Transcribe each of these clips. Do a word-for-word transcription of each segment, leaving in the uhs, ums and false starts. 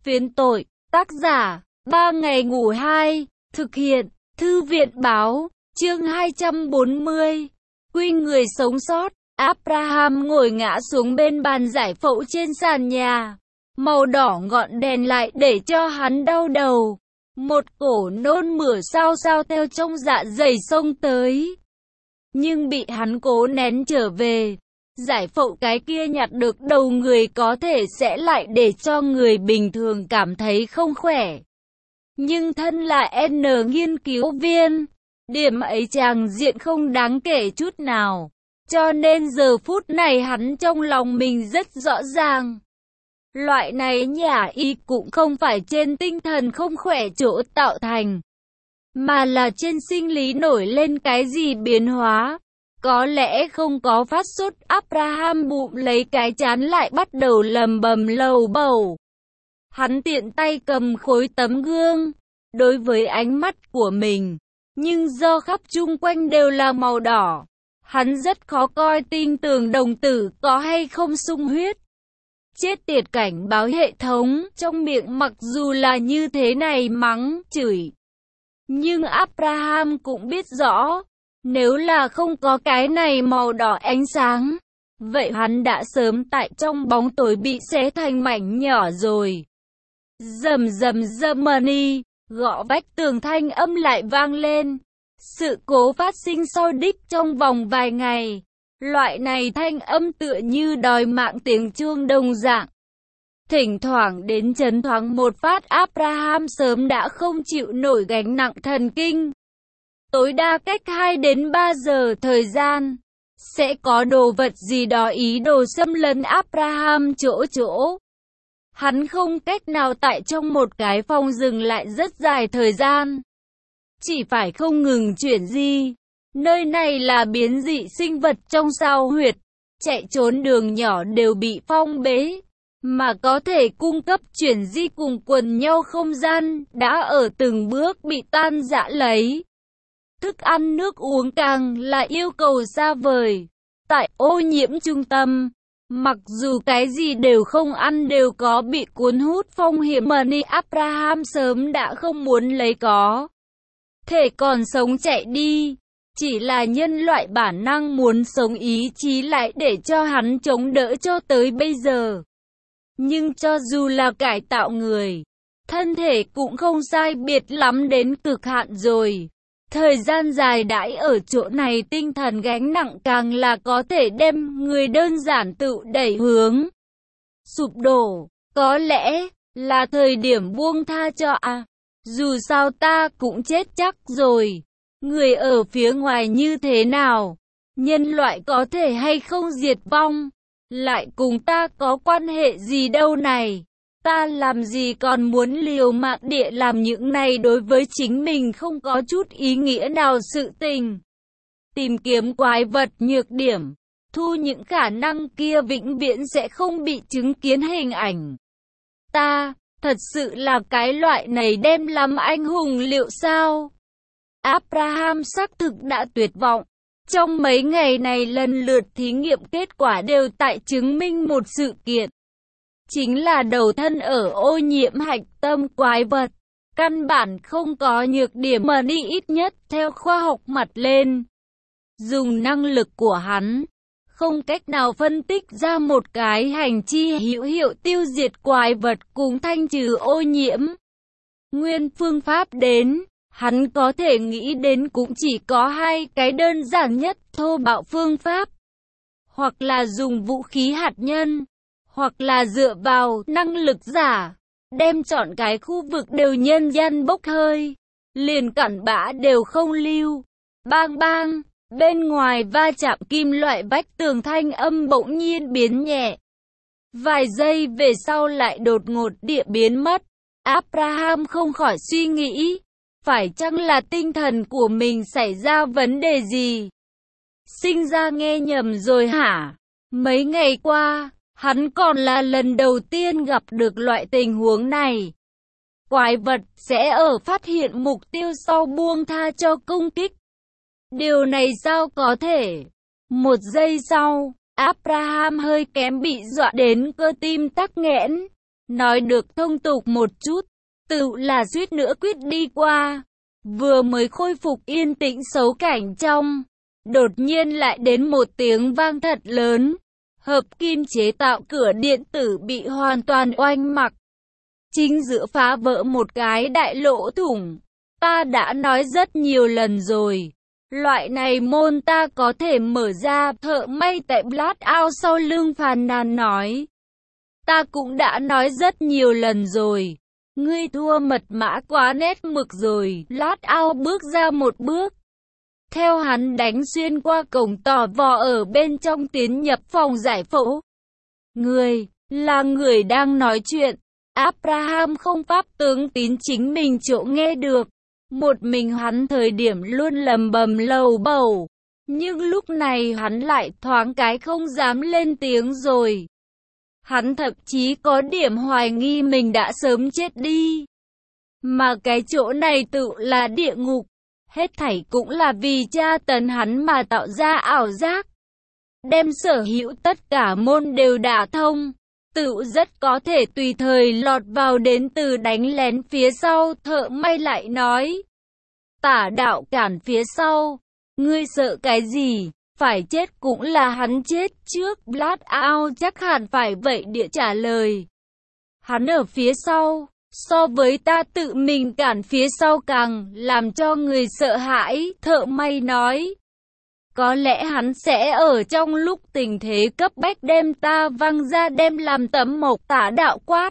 Phiến tội, tác giả, ba ngày ngủ hai, thực hiện, thư viện báo, chương hai trăm bốn mươi, quy người sống sót. Abraham ngồi ngã xuống bên bàn giải phẫu trên sàn nhà. Màu đỏ ngọn đèn lại để cho hắn đau đầu. Một cổ nôn mửa sao sao theo trong dạ dày xông tới. Nhưng bị hắn cố nén trở về. Giải phẫu cái kia nhặt được đầu người có thể sẽ lại để cho người bình thường cảm thấy không khỏe. Nhưng thân là N nghiên cứu viên, điểm ấy tràng diện không đáng kể chút nào. Cho nên giờ phút này hắn trong lòng mình rất rõ ràng. Loại này nhả y cũng không phải trên tinh thần không khỏe chỗ tạo thành, mà là trên sinh lý nổi lên cái gì biến hóa. Có lẽ không có phát sốt. Abraham bụm lấy cái trán lại bắt đầu lầm bầm lầu bầu. Hắn tiện tay cầm khối tấm gương, đối với ánh mắt của mình, nhưng do khắp chung quanh đều là màu đỏ, hắn rất khó coi tin tưởng đồng tử có hay không sung huyết. Chết tiệt, cảnh báo hệ thống, trong miệng mặc dù là như thế này mắng, chửi. Nhưng Abraham cũng biết rõ, nếu là không có cái này màu đỏ ánh sáng, vậy hắn đã sớm tại trong bóng tối bị xé thành mảnh nhỏ rồi. Rầm rầm Germany, gõ vách tường thanh âm lại vang lên. Sự cố phát sinh sau đích trong vòng vài ngày. Loại này thanh âm tựa như đòi mạng tiếng chuông đồng dạng. Thỉnh thoảng đến chấn thoáng một phát. Abraham sớm đã không chịu nổi gánh nặng thần kinh. Tối đa cách hai đến ba giờ thời gian, sẽ có đồ vật gì đó ý đồ xâm lấn Abraham chỗ chỗ. Hắn không cách nào tại trong một cái phòng dừng lại rất dài thời gian. Chỉ phải không ngừng chuyển di. Nơi này là biến dị sinh vật trong sao huyệt. Chạy trốn đường nhỏ đều bị phong bế. Mà có thể cung cấp chuyển di cùng quần nhau không gian đã ở từng bước bị tan rã lấy. Thức ăn nước uống càng là yêu cầu xa vời. Tại ô nhiễm trung tâm, mặc dù cái gì đều không ăn đều có bị cuốn hút phong hiểm mà ni Abraham sớm đã không muốn lấy có thể còn sống chạy đi. Chỉ là nhân loại bản năng muốn sống ý chí lại để cho hắn chống đỡ cho tới bây giờ. Nhưng cho dù là cải tạo người, thân thể cũng không sai biệt lắm đến cực hạn rồi. Thời gian dài đãi ở chỗ này tinh thần gánh nặng càng là có thể đem người đơn giản tự đẩy hướng sụp đổ. Có lẽ là thời điểm buông tha cho à. Dù sao ta cũng chết chắc rồi. Người ở phía ngoài như thế nào? Nhân loại có thể hay không diệt vong? Lại cùng ta có quan hệ gì đâu này? Ta làm gì còn muốn liều mạng địa làm những này đối với chính mình không có chút ý nghĩa nào sự tình. Tìm kiếm quái vật nhược điểm, thu những khả năng kia vĩnh viễn sẽ không bị chứng kiến hình ảnh. Ta, thật sự là cái loại này đem làm anh hùng liệu sao? Abraham xác thực đã tuyệt vọng. Trong mấy ngày này lần lượt thí nghiệm kết quả đều tại chứng minh một sự kiện. Chính là đầu thân ở ô nhiễm hạch tâm quái vật. Căn bản không có nhược điểm mà đi ít nhất theo khoa học mặt lên. Dùng năng lực của hắn, không cách nào phân tích ra một cái hành chi hữu hiệu tiêu diệt quái vật cùng thanh trừ ô nhiễm. Nguyên phương pháp đến, hắn có thể nghĩ đến cũng chỉ có hai cái đơn giản nhất thô bạo phương pháp. Hoặc là dùng vũ khí hạt nhân, hoặc là dựa vào năng lực giả, đem chọn cái khu vực đều nhân dân bốc hơi, liền cặn bã đều không lưu. Bang bang, bên ngoài va chạm kim loại vách tường thanh âm bỗng nhiên biến nhẹ. Vài giây về sau lại đột ngột địa biến mất. Abraham không khỏi suy nghĩ, phải chăng là tinh thần của mình xảy ra vấn đề gì? Sinh ra nghe nhầm rồi hả? Mấy ngày qua, hắn còn là lần đầu tiên gặp được loại tình huống này. Quái vật sẽ ở phát hiện mục tiêu sau buông tha cho công kích. Điều này sao có thể? Một giây sau, Abraham hơi kém bị dọa đến cơ tim tắc nghẽn. Nói được thông tục một chút, tự là suýt nữa quyết đi qua. Vừa mới khôi phục yên tĩnh xấu cảnh trong, đột nhiên lại đến một tiếng vang thật lớn. Hợp kim chế tạo cửa điện tử bị hoàn toàn oanh mặc. Chính giữa phá vỡ một cái đại lỗ thủng. Ta đã nói rất nhiều lần rồi. Loại này môn ta có thể mở ra. Thợ may tại Blackout sau lưng phàn nàn nói. Ta cũng đã nói rất nhiều lần rồi. Ngươi thua mật mã quá nét mực rồi. Blackout bước ra một bước. Theo hắn đánh xuyên qua cổng tò vò ở bên trong tiến nhập phòng giải phẫu. Người, là người đang nói chuyện. Abraham không pháp tướng tín chính mình chỗ nghe được. Một mình hắn thời điểm luôn lầm bầm lầu bầu. Nhưng lúc này hắn lại thoáng cái không dám lên tiếng rồi. Hắn thậm chí có điểm hoài nghi mình đã sớm chết đi. Mà cái chỗ này tự là địa ngục. Hết thảy cũng là vì tra tấn hắn mà tạo ra ảo giác. Đem sở hữu tất cả môn đều đả thông. Tự rất có thể tùy thời lọt vào đến từ đánh lén phía sau. Thợ may lại nói. Tả đạo cản phía sau. Ngươi sợ cái gì? Phải chết cũng là hắn chết trước. Blackout chắc hẳn phải vậy địa trả lời. Hắn ở phía sau. So với ta tự mình cản phía sau càng làm cho người sợ hãi, thợ may nói. Có lẽ hắn sẽ ở trong lúc tình thế cấp bách đem ta văng ra đem làm tấm mộc. Tả đạo quát.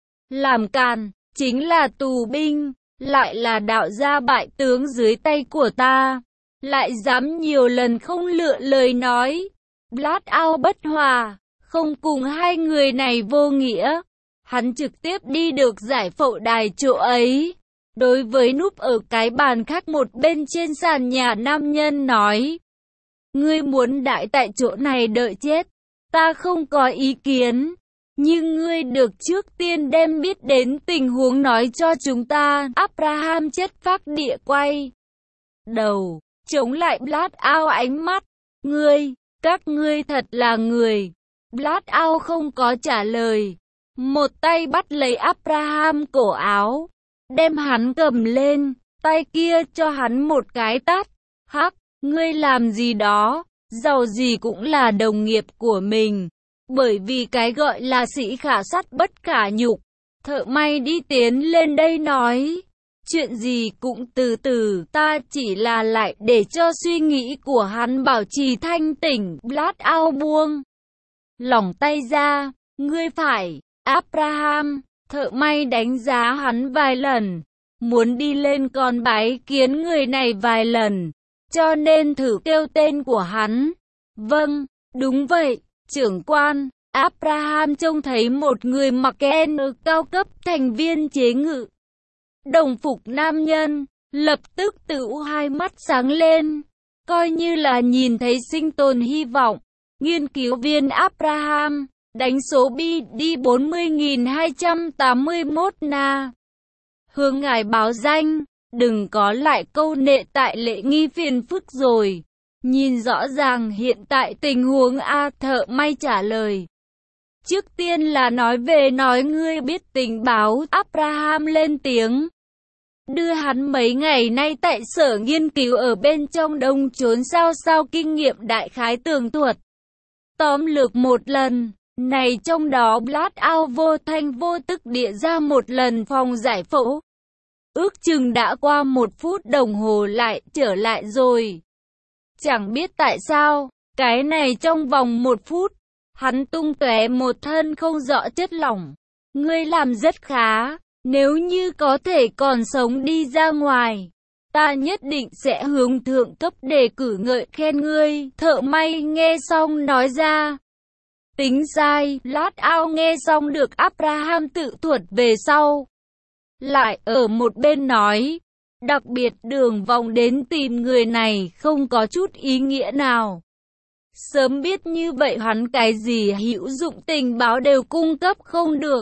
Làm càn, chính là tù binh, lại là đạo gia bại tướng dưới tay của ta. Lại dám nhiều lần không lựa lời nói. Blackout bất hòa, không cùng hai người này vô nghĩa. Hắn trực tiếp đi được giải phẫu đài chỗ ấy. Đối với núp ở cái bàn khác một bên trên sàn nhà nam nhân nói. Ngươi muốn đại tại chỗ này đợi chết. Ta không có ý kiến. Nhưng ngươi được trước tiên đem biết đến tình huống nói cho chúng ta. Abraham chất phác địa quay đầu, chống lại Blackout ánh mắt. Ngươi, các ngươi thật là người. Blackout không có trả lời. Một tay bắt lấy Abraham cổ áo, đem hắn cầm lên, tay kia cho hắn một cái tát. Hắc, ngươi làm gì đó, giàu gì cũng là đồng nghiệp của mình. Bởi vì cái gọi là sĩ khả sắt bất khả nhục. Thợ may đi tiến lên đây nói. Chuyện gì cũng từ từ, ta chỉ là lại để cho suy nghĩ của hắn bảo trì thanh tỉnh. Blackout buông lỏng tay ra. Ngươi phải. Abraham, thợ may đánh giá hắn vài lần, muốn đi lên còn bái kiến người này vài lần, cho nên thử kêu tên của hắn. Vâng, đúng vậy, trưởng quan. Abraham trông thấy một người mặc ken cao cấp thành viên chế ngự đồng phục nam nhân, lập tức tự hai mắt sáng lên, coi như là nhìn thấy sinh tồn hy vọng. Nghiên cứu viên Abraham, đánh số bi đi bốn mươi nghìn hai trăm tám mươi mốt na. Hướng ngài báo danh, đừng có lại câu nệ tại lễ nghi phiền phức rồi. Nhìn rõ ràng hiện tại tình huống A, thợ may trả lời. Trước tiên là nói về nói ngươi biết tình báo. Abraham lên tiếng. Đưa hắn mấy ngày nay tại sở nghiên cứu ở bên trong đông trốn sao sao kinh nghiệm đại khái tường thuật. Tóm lược một lần. Này trong đó Blackout vô thanh vô tức địa ra một lần phòng giải phẫu. Ước chừng đã qua một phút đồng hồ lại trở lại rồi. Chẳng biết tại sao, cái này trong vòng một phút, hắn tung tóe một thân không rõ chất lỏng. Ngươi làm rất khá, nếu như có thể còn sống đi ra ngoài, ta nhất định sẽ hướng thượng cấp đề cử ngợi khen ngươi. Thợ may nghe xong nói ra. Tính sai. Blackout nghe xong được Abraham tự thuật về sau. Lại ở một bên nói. Đặc biệt đường vòng đến tìm người này không có chút ý nghĩa nào. Sớm biết như vậy hắn cái gì hữu dụng tình báo đều cung cấp không được.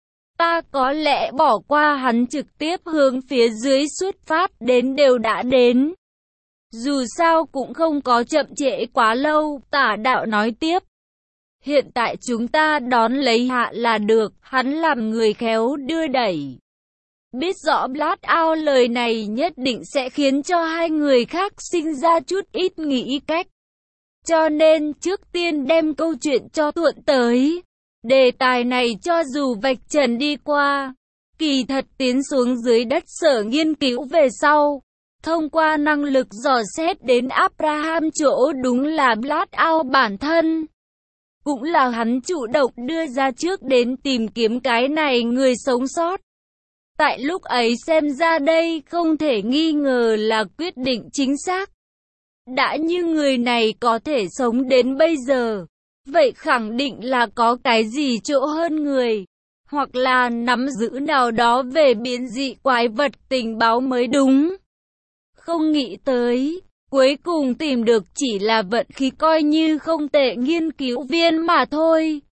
Ta có lẽ bỏ qua hắn trực tiếp hướng phía dưới xuất phát đến đều đã đến. Dù sao cũng không có chậm trễ quá lâu. Tả đạo nói tiếp. Hiện tại chúng ta đón lấy hạ là được, hắn làm người khéo đưa đẩy. Biết rõ Blackout lời này nhất định sẽ khiến cho hai người khác sinh ra chút ít nghĩ cách. Cho nên trước tiên đem câu chuyện cho Tuộn tới. Đề tài này cho dù vạch trần đi qua, kỳ thật tiến xuống dưới đất sở nghiên cứu về sau. Thông qua năng lực dò xét đến Abraham chỗ đúng là Blackout bản thân. Cũng là hắn chủ động đưa ra trước đến tìm kiếm cái này người sống sót. Tại lúc ấy xem ra đây không thể nghi ngờ là quyết định chính xác. Đã như người này có thể sống đến bây giờ, vậy khẳng định là có cái gì chỗ hơn người, hoặc là nắm giữ nào đó về biến dị quái vật tình báo mới đúng. Không nghĩ tới, cuối cùng tìm được chỉ là vận khí coi như không tệ nghiên cứu viên mà thôi.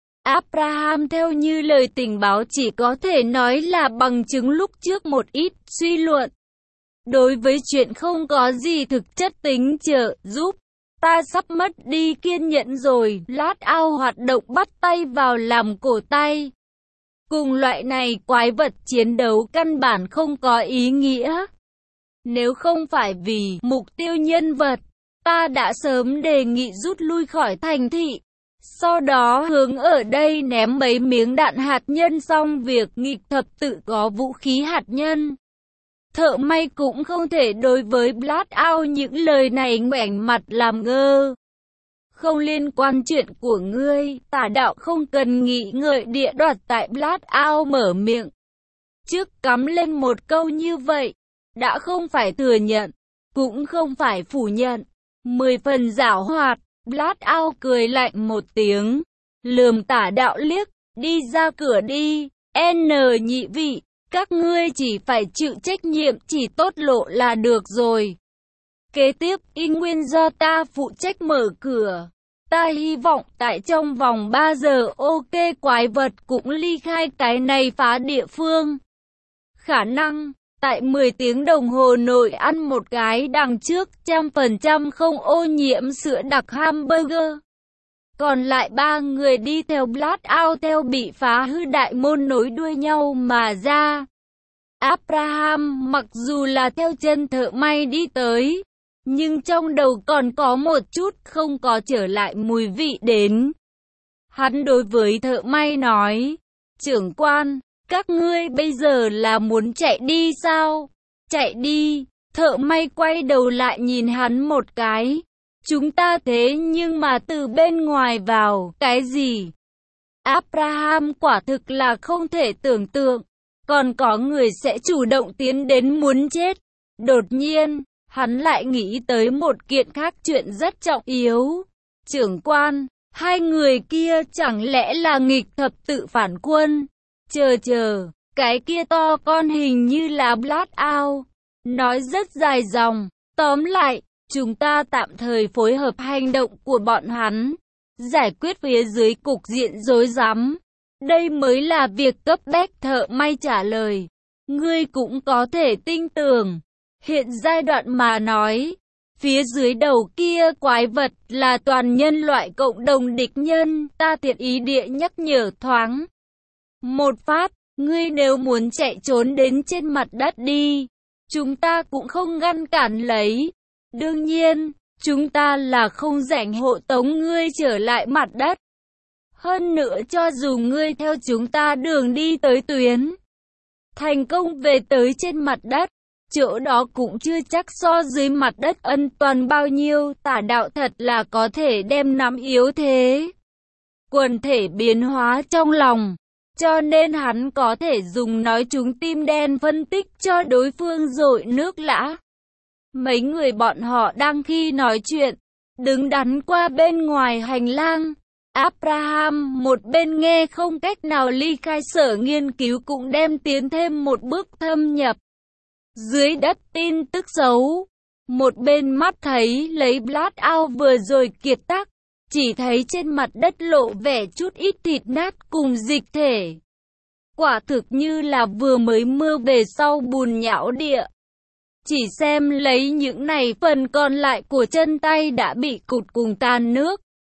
Abraham theo như lời tình báo chỉ có thể nói là bằng chứng lúc trước một ít suy luận. Đối với chuyện không có gì thực chất tính trợ giúp, ta sắp mất đi kiên nhẫn rồi. Blackout hoạt động bắt tay vào làm cổ tay. Cùng loại này quái vật chiến đấu căn bản không có ý nghĩa. Nếu không phải vì mục tiêu nhân vật, ta đã sớm đề nghị rút lui khỏi thành thị. Sau đó hướng ở đây ném mấy miếng đạn hạt nhân xong việc nghịch thập tự có vũ khí hạt nhân. Thợ may cũng không thể đối với Blackout những lời này ngoảnh mặt làm ngơ. Không liên quan chuyện của ngươi, tả đạo không cần nghĩ ngợi địa đoạt tại Blackout mở miệng. Trước cắm lên một câu như vậy, đã không phải thừa nhận, cũng không phải phủ nhận. Mười phần giảo hoạt, Blackout cười lạnh một tiếng, lườm tả đạo liếc, đi ra cửa đi, N nhị vị. Các ngươi chỉ phải chịu trách nhiệm chỉ tốt lộ là được rồi. Kế tiếp, y nguyên do ta phụ trách mở cửa. Ta hy vọng tại trong vòng ba giờ ok quái vật cũng ly khai cái này phá địa phương. Khả năng, tại mười tiếng đồng hồ nội ăn một cái đằng trước trăm phần trăm không ô nhiễm sữa đặc hamburger. Còn lại ba người đi theo Blackout theo bị phá hư đại môn nối đuôi nhau mà ra. Abraham mặc dù là theo chân thợ may đi tới, nhưng trong đầu còn có một chút không có trở lại mùi vị đến. Hắn đối với thợ may nói, trưởng quan, các ngươi bây giờ là muốn chạy đi sao? Chạy đi, thợ may quay đầu lại nhìn hắn một cái. Chúng ta thế nhưng mà từ bên ngoài vào, cái gì? Abraham quả thực là không thể tưởng tượng, còn có người sẽ chủ động tiến đến muốn chết. Đột nhiên, hắn lại nghĩ tới một kiện khác chuyện rất trọng yếu. Trưởng quan, hai người kia chẳng lẽ là nghịch thập tự phản quân? Chờ chờ, cái kia to con hình như là Blackout. Nói rất dài dòng, tóm lại, chúng ta tạm thời phối hợp hành động của bọn hắn, giải quyết phía dưới cục diện rối rắm. Đây mới là việc cấp bách, thợ may trả lời. Ngươi cũng có thể tin tưởng. Hiện giai đoạn mà nói, phía dưới đầu kia quái vật là toàn nhân loại cộng đồng địch nhân, ta thiện ý địa nhắc nhở thoáng. Một phát, ngươi nếu muốn chạy trốn đến trên mặt đất đi, chúng ta cũng không ngăn cản lấy. Đương nhiên, chúng ta là không rảnh hộ tống ngươi trở lại mặt đất. Hơn nữa cho dù ngươi theo chúng ta đường đi tới tuyến, thành công về tới trên mặt đất, chỗ đó cũng chưa chắc so dưới mặt đất ân toàn bao nhiêu. Tả đạo thật là có thể đem nắm yếu thế quần thể biến hóa trong lòng, cho nên hắn có thể dùng nói chúng tim đen phân tích cho đối phương dội nước lã. Mấy người bọn họ đang khi nói chuyện, đứng đắn qua bên ngoài hành lang. Abraham một bên nghe không cách nào ly khai sở nghiên cứu cũng đem tiến thêm một bước thâm nhập dưới đất tin tức xấu. Một bên mắt thấy lấy Blackout vừa rồi kiệt tác, chỉ thấy trên mặt đất lộ vẻ chút ít thịt nát cùng dịch thể. Quả thực như là vừa mới mưa về sau bùn nhão địa. Chỉ xem lấy những này phần còn lại của chân tay đã bị cụt cùng tan nước.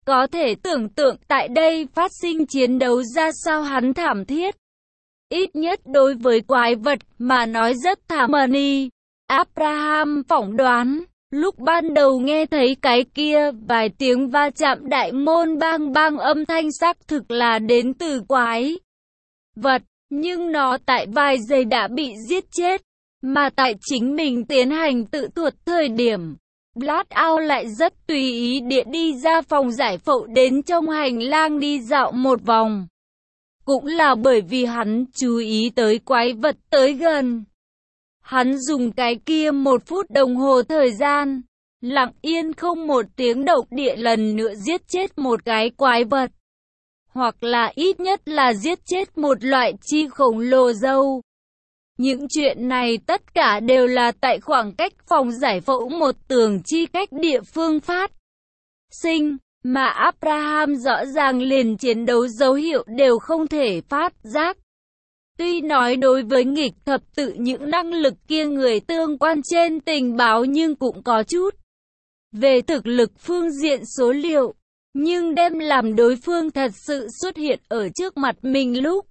Có thể tưởng tượng tại đây phát sinh chiến đấu ra sao hắn thảm thiết. Ít nhất đối với quái vật mà nói rất thảm. Money. Abraham phỏng đoán, lúc ban đầu nghe thấy cái kia vài tiếng va chạm đại môn bang bang âm thanh xác thực là đến từ quái vật, nhưng nó tại vài giây đã bị giết chết, mà tại chính mình tiến hành tự thuật thời điểm, Blackout lại rất tùy ý địa đi ra phòng giải phẫu đến trong hành lang đi dạo một vòng. Cũng là bởi vì hắn chú ý tới quái vật tới gần. Hắn dùng cái kia một phút đồng hồ thời gian, lặng yên không một tiếng động địa lần nữa giết chết một cái quái vật. Hoặc là ít nhất là giết chết một loại chi khổng lồ dâu. Những chuyện này tất cả đều là tại khoảng cách phòng giải phẫu một tường chi cách địa phương phát sinh, mà Abraham rõ ràng liền chiến đấu dấu hiệu đều không thể phát giác. Tuy nói đối với nghịch thập tự những năng lực kia người tương quan trên tình báo nhưng cũng có chút về thực lực phương diện số liệu, nhưng đem làm đối phương thật sự xuất hiện ở trước mặt mình lúc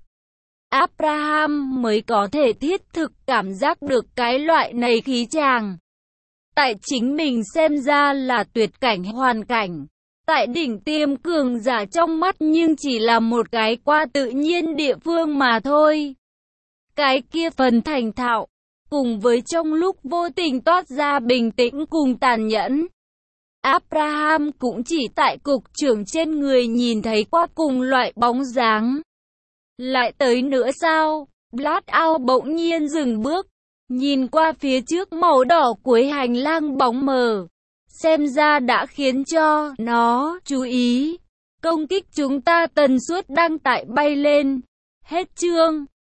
Abraham mới có thể thiết thực cảm giác được cái loại này khí tràng. Tại chính mình xem ra là tuyệt cảnh hoàn cảnh, tại đỉnh tiêm cường giả trong mắt nhưng chỉ là một cái qua tự nhiên địa phương mà thôi. Cái kia phần thành thạo, cùng với trong lúc vô tình toát ra bình tĩnh cùng tàn nhẫn. Abraham cũng chỉ tại cục trưởng trên người nhìn thấy qua cùng loại bóng dáng. Lại tới nữa sao? Blackout bỗng nhiên dừng bước, nhìn qua phía trước màu đỏ cuối hành lang bóng mờ. Xem ra đã khiến cho nó chú ý. Công kích chúng ta tần suất đang tại bay lên. Hết chương.